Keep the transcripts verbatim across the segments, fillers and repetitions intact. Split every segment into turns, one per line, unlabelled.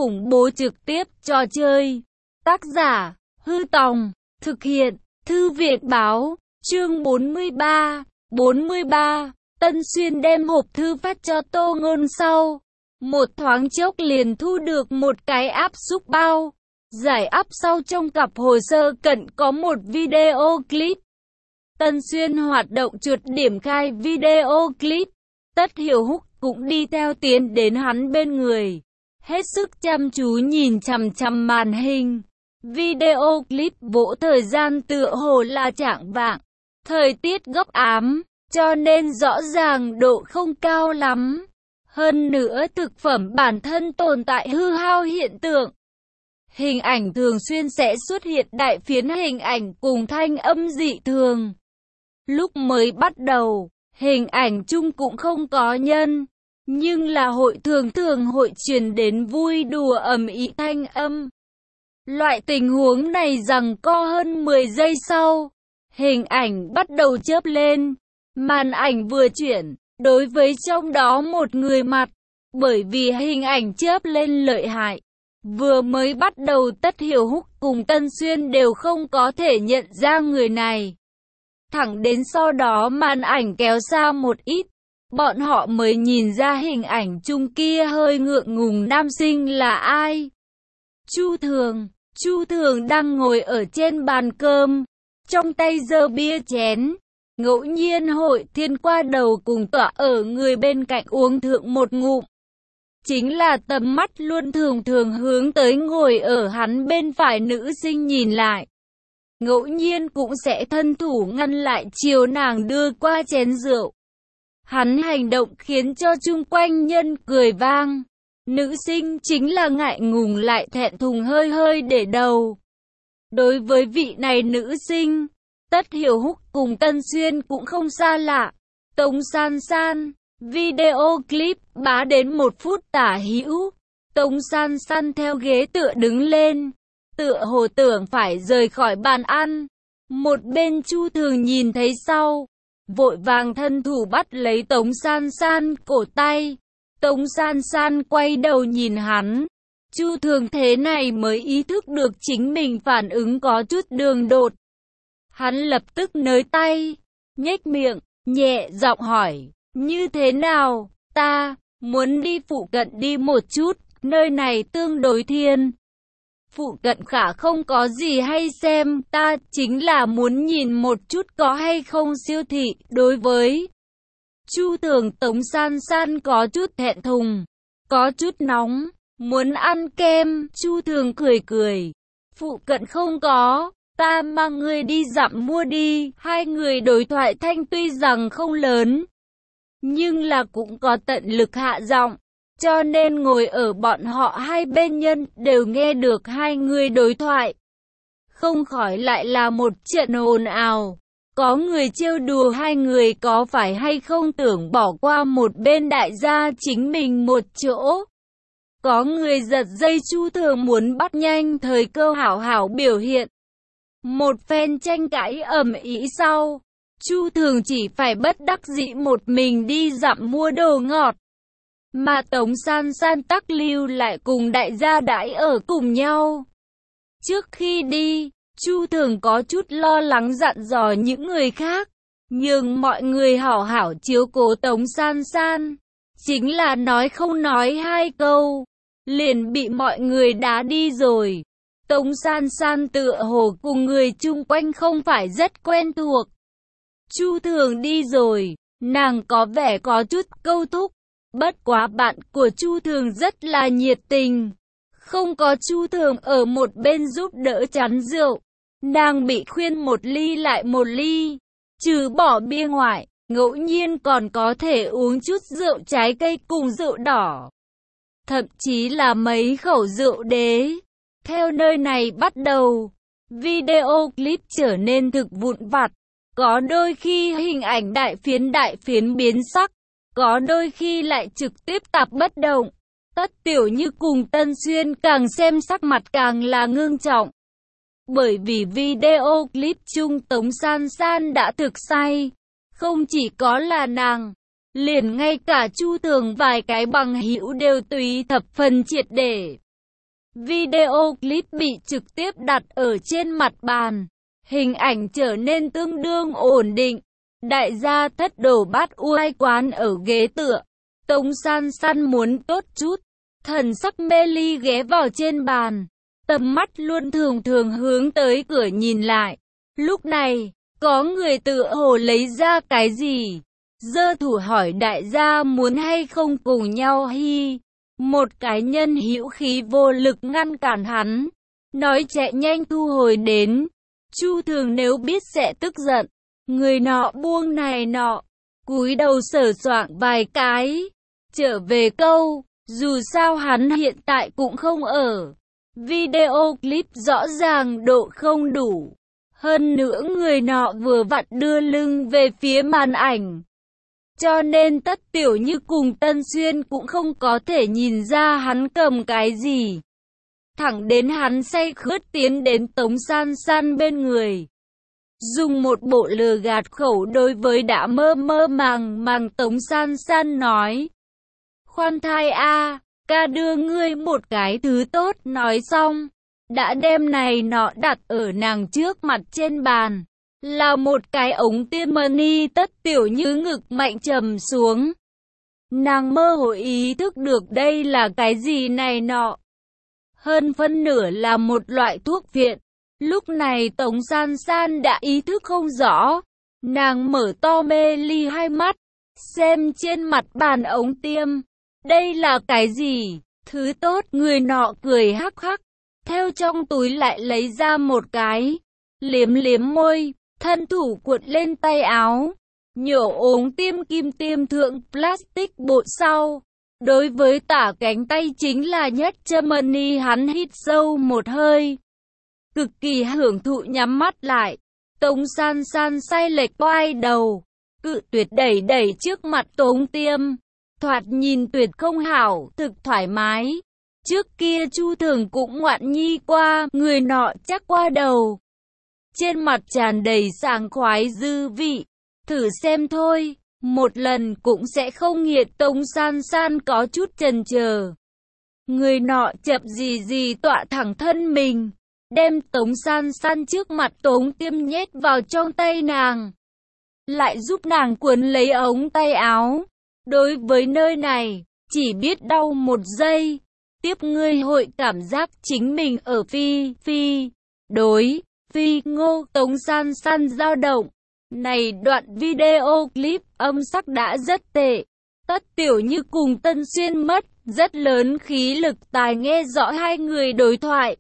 khủng bố trực tiếp trò chơi. Tác giả, Hư Tòng, thực hiện, Thư viện Báo, chương bốn mươi ba, bốn mươi ba, Tân Xuyên đem hộp thư phát cho Tô Ngôn sau. Một thoáng chốc liền thu được một cái áp xúc bao. Giải áp sau trong cặp hồ sơ cận có một video clip. Tân Xuyên hoạt động chuột điểm khai video clip. Tất Hiểu Húc cũng đi theo tiến đến hắn bên người. Hết sức chăm chú nhìn chằm chằm màn hình. Video clip vỗ thời gian tựa hồ là chạng vạng. Thời tiết gấp ám, cho nên rõ ràng độ không cao lắm. Hơn nữa thực phẩm bản thân tồn tại hư hao hiện tượng. Hình ảnh thường xuyên sẽ xuất hiện đại phiến hình ảnh cùng thanh âm dị thường. Lúc mới bắt đầu, hình ảnh chung cũng không có nhân, nhưng là hội thường thường hội truyền đến vui đùa ầm ĩ thanh âm. Loại tình huống này giằng co hơn mười giây sau, hình ảnh bắt đầu chớp lên, màn ảnh vừa chuyển, đối với trong đó một người mặt, bởi vì hình ảnh chớp lên lợi hại. Vừa mới bắt đầu Tất Hiểu Húc cùng Tân Xuyên đều không có thể nhận ra người này. Thẳng đến sau đó màn ảnh kéo xa một ít, bọn họ mới nhìn ra hình ảnh chung kia hơi ngượng ngùng nam sinh là ai. Chu Thường, Chu Thường đang ngồi ở trên bàn cơm, trong tay giơ bia chén. Ngẫu nhiên Hội Thiên qua đầu cùng tọa ở người bên cạnh uống thượng một ngụm. Chính là tầm mắt luôn thường thường hướng tới ngồi ở hắn bên phải nữ sinh nhìn lại. Ngẫu nhiên cũng sẽ thân thủ ngăn lại chiều nàng đưa qua chén rượu. Hắn hành động khiến cho chung quanh nhân cười vang. Nữ sinh chính là ngại ngùng lại thẹn thùng hơi hơi để đầu. Đối với vị này nữ sinh, Tất Hiểu Húc cùng Tân Xuyên cũng không xa lạ. Tống San San, video clip bá đến một phút tả hữu. Tống San San theo ghế tựa đứng lên, tựa hồ tưởng phải rời khỏi bàn ăn. Một bên Chu Thường nhìn thấy sau, vội vàng thân thủ bắt lấy Tống San San cổ tay. Tống San San quay đầu nhìn hắn. Chu Thường thế này mới ý thức được chính mình phản ứng có chút đường đột. Hắn lập tức nới tay, nhếch miệng, nhẹ giọng hỏi, như thế nào, ta muốn đi phụ cận đi một chút, nơi này tương đối thiên. Phụ cận khả không có gì hay xem, ta chính là muốn nhìn một chút có hay không siêu thị. Đối với Chu Thường, Tống San San có chút thẹn thùng, có chút nóng, muốn ăn kem. Chu Thường cười cười, phụ cận không có, ta mang người đi dặm mua đi. Hai người đối thoại thanh tuy rằng không lớn, nhưng là cũng có tận lực hạ giọng, cho nên ngồi ở bọn họ hai bên nhân đều nghe được hai người đối thoại. Không khỏi lại là một trận ồn ào. Có người trêu đùa hai người có phải hay không tưởng bỏ qua một bên đại gia chính mình một chỗ. Có người giật dây Chu Thường muốn bắt nhanh thời cơ hảo hảo biểu hiện. Một phen tranh cãi ầm ĩ sau, Chu Thường chỉ phải bất đắc dĩ một mình đi dặm mua đồ ngọt. Mà Tống San San tắc lưu lại cùng đại gia đãi ở cùng nhau. Trước khi đi, Chu Thường có chút lo lắng dặn dò những người khác, nhưng mọi người hảo hảo chiếu cố Tống San San. Chính là nói không nói hai câu, liền bị mọi người đá đi rồi. Tống San San tựa hồ cùng người chung quanh không phải rất quen thuộc. Chu Thường đi rồi, nàng có vẻ có chút câu thúc. Bất quá bạn của Chu Thường rất là nhiệt tình. Không có Chu Thường ở một bên giúp đỡ chắn rượu, nàng bị khuyên một ly lại một ly. Trừ bỏ bia ngoại, ngẫu nhiên còn có thể uống chút rượu trái cây cùng rượu đỏ. Thậm chí là mấy khẩu rượu đế. Theo nơi này bắt đầu, video clip trở nên thực vụn vặt. Có đôi khi hình ảnh đại phiến đại phiến biến sắc, có đôi khi lại trực tiếp tạp bất động. Tất Tiểu Như cùng Tân Xuyên càng xem sắc mặt càng là ngưng trọng. Bởi vì video clip chung Tống San San đã thực say. Không chỉ có là nàng, liền ngay cả Chu Thường vài cái bằng hữu đều tùy thập phần triệt để. Video clip bị trực tiếp đặt ở trên mặt bàn. Hình ảnh trở nên tương đương ổn định. Đại gia thất đổ bát uai quán ở ghế tựa. Tống San San muốn tốt chút. Thần sắc mê ly ghé vào trên bàn. Tầm mắt luôn thường thường hướng tới cửa nhìn lại. Lúc này, có người tựa hồ lấy ra cái gì. Giơ thủ hỏi đại gia muốn hay không cùng nhau hi. Một cái nhân hữu khí vô lực ngăn cản hắn. Nói chạy nhanh thu hồi đến. Chu Thường nếu biết sẽ tức giận. Người nọ buông này nọ. Cúi đầu sờ soạng vài cái. Trở về câu. Dù sao hắn hiện tại cũng không ở. Video clip rõ ràng độ không đủ. Hơn nữa người nọ vừa vặn đưa lưng về phía màn ảnh. Cho nên Tất Tiểu Như cùng Tân Xuyên cũng không có thể nhìn ra hắn cầm cái gì. Thẳng đến hắn say khướt tiến đến Tống San San bên người. Dùng một bộ lừa gạt khẩu đối với đã mơ mơ màng màng Tống San San nói. Khoan thai a, ca đưa ngươi một cái thứ tốt. Nói xong, đã đem này nọ đặt ở nàng trước mặt trên bàn. Là một cái ống tiêm money. Tất Tiểu Như ngực mạnh trầm xuống. Nàng mơ hồ ý thức được đây là cái gì này nọ. Hơn phân nửa là một loại thuốc viện. Lúc này Tống San San đã ý thức không rõ. Nàng mở to mê ly hai mắt. Xem trên mặt bàn ống tiêm. Đây là cái gì? Thứ tốt. Người nọ cười hắc hắc. Theo trong túi lại lấy ra một cái. Liếm liếm môi. Thân thủ cuộn lên tay áo. Nhổ ống tiêm kim tiêm thượng plastic bộ sau. Đối với tả cánh tay chính là nhất Germany. Hắn hít sâu một hơi. Cực kỳ hưởng thụ nhắm mắt lại. Tống San San say lệch quay đầu. Cự tuyệt đẩy đẩy trước mặt ống tiêm. Thoạt nhìn tuyệt không hảo, thực thoải mái. Trước kia Chu Thường cũng ngoạn nhi qua, người nọ chắc qua đầu. Trên mặt tràn đầy sảng khoái dư vị. Thử xem thôi, một lần cũng sẽ không nghiệt. Tống San San có chút chần chờ. Người nọ chậm gì gì tọa thẳng thân mình. Đem Tống San San trước mặt ống tiêm nhét vào trong tay nàng. Lại giúp nàng cuốn lấy ống tay áo. Đối với nơi này, chỉ biết đau một giây. Tiếp ngươi hội cảm giác chính mình ở phi, phi, đối, phi, ngô. Tống San San dao động. Này đoạn video clip âm sắc đã rất tệ. Tất Tiểu Như cùng Tân Xuyên mất rất lớn khí lực tài nghe rõ hai người đối thoại.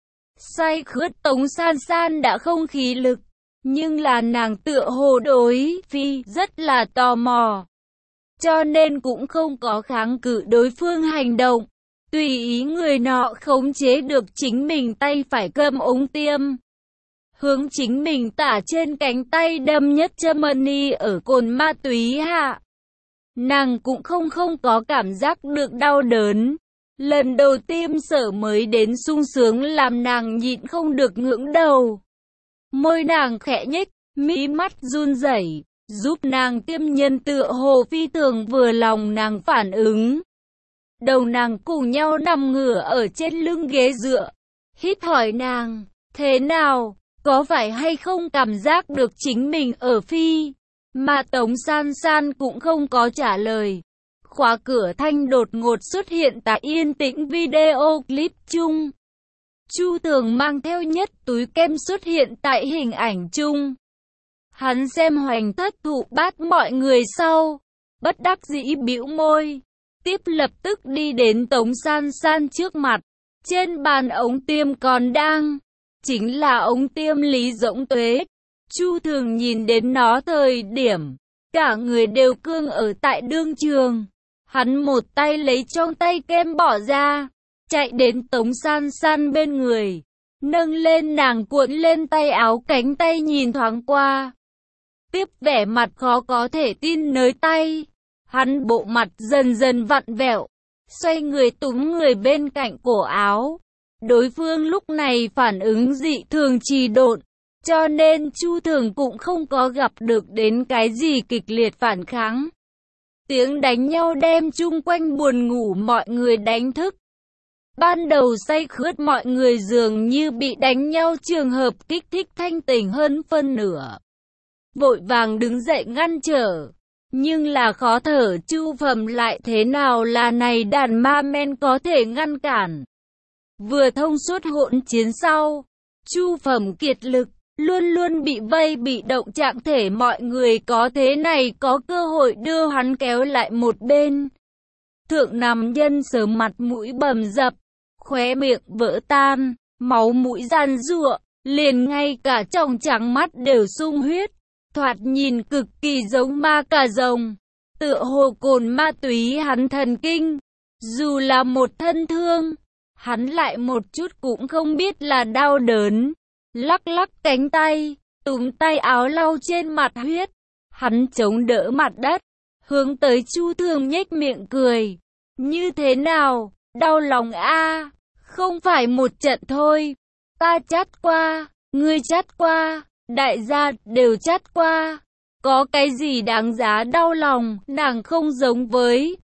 Say khướt Tống San San đã không khí lực. Nhưng là nàng tựa hồ đối phi rất là tò mò. Cho nên cũng không có kháng cự đối phương hành động. Tùy ý người nọ khống chế được chính mình tay phải cầm ống tiêm. Hướng chính mình tả trên cánh tay đâm nhất Germany ở cồn ma túy hạ. Nàng cũng không không có cảm giác được đau đớn. Lần đầu tiêm sở mới đến sung sướng làm nàng nhịn không được ngưỡng đầu. Môi nàng khẽ nhếch, mí mắt run rẩy. Giúp nàng tiêm nhân tựa hồ phi thường vừa lòng nàng phản ứng. Đầu nàng cùng nhau nằm ngửa ở trên lưng ghế dựa. Hít hỏi nàng, thế nào, có phải hay không cảm giác được chính mình ở phi? Mà Tống San San cũng không có trả lời. Khóa cửa thanh đột ngột xuất hiện tại yên tĩnh video clip chung. Chu Thường mang theo nhất túi kem xuất hiện tại hình ảnh chung. Hắn xem Hoành Thất thụ bát mọi người sau, bất đắc dĩ bĩu môi, tiếp lập tức đi đến Tống San San trước mặt. Trên bàn ống tiêm còn đang, chính là ống tiêm Lý Dỗng Tuế. Chu Thường nhìn đến nó thời điểm, cả người đều cương ở tại đương trường. Hắn một tay lấy trong tay kem bỏ ra, chạy đến Tống San San bên người, nâng lên nàng cuộn lên tay áo cánh tay nhìn thoáng qua. Tiếp vẻ mặt khó có thể tin nới tay. Hắn bộ mặt dần dần vặn vẹo, xoay người túm người bên cạnh cổ áo. Đối phương lúc này phản ứng dị thường trì độn, cho nên Chu Thường cũng không có gặp được đến cái gì kịch liệt phản kháng. Tiếng đánh nhau đem chung quanh buồn ngủ mọi người đánh thức. Ban đầu say khướt mọi người dường như bị đánh nhau, trường hợp kích thích thanh tỉnh hơn phân nửa. Vội vàng đứng dậy ngăn trở. Nhưng là khó thở, Chu Phẩm lại thế nào là này đàn ma men có thể ngăn cản. Vừa thông suốt hỗn chiến sau, Chu Phẩm kiệt lực, luôn luôn bị vây bị động trạng thể, mọi người có thế này có cơ hội đưa hắn kéo lại một bên. Thượng Nam Nhân sớm mặt mũi bầm dập, khóe miệng vỡ tan, máu mũi giàn giụa, liền ngay cả tròng trắng mắt đều sung huyết, thoạt nhìn cực kỳ giống ma cà rồng, tựa hồ cồn ma túy hắn thần kinh. Dù là một thân thương, hắn lại một chút cũng không biết là đau đớn, lắc lắc cánh tay, túm tay áo lau trên mặt huyết, hắn chống đỡ mặt đất, hướng tới Chu Thường nhếch miệng cười. Như thế nào, đau lòng a? Không phải một trận thôi, ta chát qua, ngươi chát qua, đại gia đều chát qua, có cái gì đáng giá đau lòng, nàng không giống với.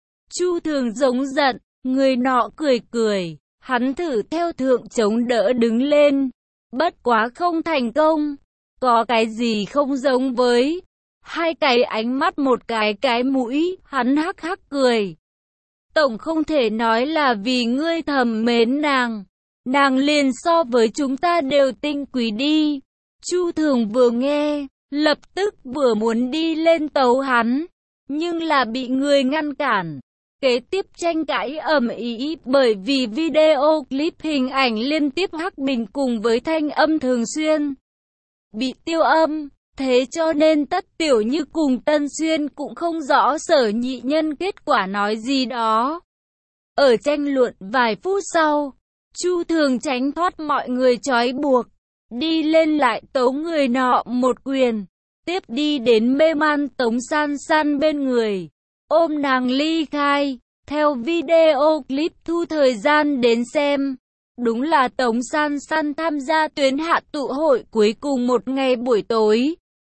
Chu Thường giống giận, người nọ cười cười, hắn thử theo thượng chống đỡ đứng lên, bất quá không thành công, có cái gì không giống với. Hai cái ánh mắt một cái cái mũi, hắn hắc hắc cười. Tổng không thể nói là vì ngươi thầm mến nàng, nàng liền so với chúng ta đều tinh quý đi. Chu Thường vừa nghe, lập tức vừa muốn đi lên tấu hắn, nhưng là bị người ngăn cản. Kế tiếp tranh cãi ầm ĩ bởi vì video clip hình ảnh liên tiếp hắc bình cùng với thanh âm thường xuyên bị tiêu âm. Thế cho nên Tất Tiểu Như cùng Tân Xuyên cũng không rõ Sở Nhị Nhân kết quả nói gì đó. Ở tranh luận vài phút sau, Chu Thường tránh thoát mọi người trói buộc, đi lên lại tấu người nọ một quyền, tiếp đi đến mê man Tống San San bên người, ôm nàng ly khai. Theo video clip thu thời gian đến xem, đúng là Tống San San tham gia tuyến hạ tụ hội cuối cùng một ngày buổi tối.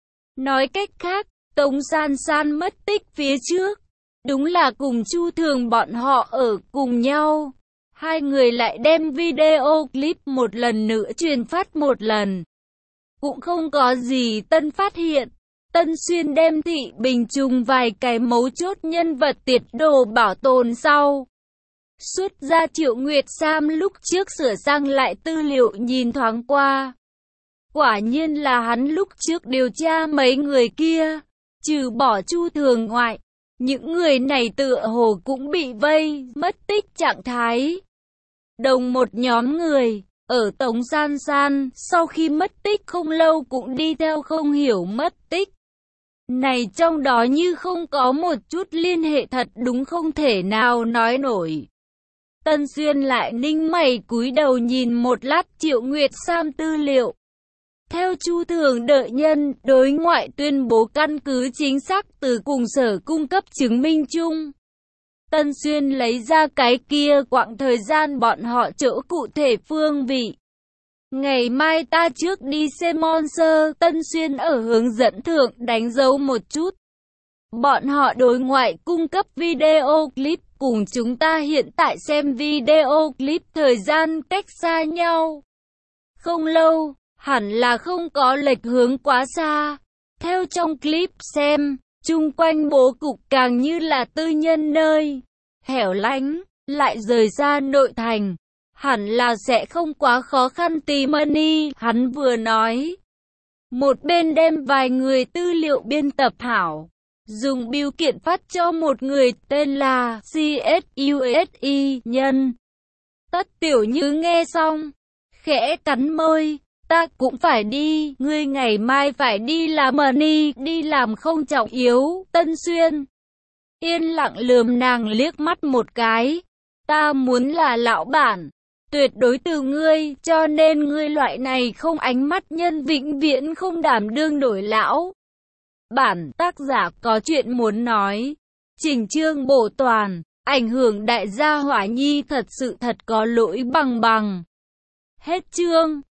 Nói cách khác, Tống San San mất tích phía trước, đúng là cùng Chu Thường bọn họ ở cùng nhau. Hai người lại đem video clip một lần nữa truyền phát một lần. Cũng không có gì tân phát hiện. Tân Xuyên đem Thị Bình trùng vài cái mấu chốt nhân vật tiệt đồ bảo tồn sau. Xuất ra Triệu Nguyệt Sam lúc trước sửa sang lại tư liệu nhìn thoáng qua. Quả nhiên là hắn lúc trước điều tra mấy người kia, trừ bỏ Chu Thường ngoại, những người này tựa hồ cũng bị vây, mất tích trạng thái. Đồng một nhóm người, ở Tống San San, sau khi mất tích không lâu cũng đi theo không hiểu mất tích. Này trong đó như không có một chút liên hệ thật đúng không thể nào nói nổi. Tân Xuyên lại ninh mày cúi đầu nhìn một lát Triệu Nguyệt Sam tư liệu. Theo Chu Thường đợi nhân, đối ngoại tuyên bố căn cứ chính xác từ cùng sở cung cấp chứng minh chung. Tân Xuyên lấy ra cái kia quãng thời gian bọn họ chỗ cụ thể phương vị. Ngày mai ta trước đi xem Monster, Tân Xuyên ở hướng dẫn thượng đánh dấu một chút. Bọn họ đối ngoại cung cấp video clip cùng chúng ta hiện tại xem video clip thời gian cách xa nhau. Không lâu, hẳn là không có lệch hướng quá xa. Theo trong clip xem, chung quanh bố cục càng như là tư nhân nơi hẻo lánh, lại rời ra nội thành. Hẳn là sẽ không quá khó khăn tìm money, hắn vừa nói. Một bên đem vài người tư liệu biên tập hảo, dùng bưu kiện phát cho một người tên là xê ét u ét i nhân. Tất Tiểu Như nghe xong, khẽ cắn môi, ta cũng phải đi, ngươi ngày mai phải đi làm money, đi làm không trọng yếu. Tân Xuyên yên lặng lườm nàng liếc mắt một cái, ta muốn là lão bản. Tuyệt đối từ ngươi, cho nên ngươi loại này không ánh mắt nhân vĩnh viễn không đảm đương đổi lão. Bản tác giả có chuyện muốn nói. Chỉnh chương bổ toàn, ảnh hưởng đại gia Hỏa Nhi thật sự thật có lỗi bằng bằng. Hết chương.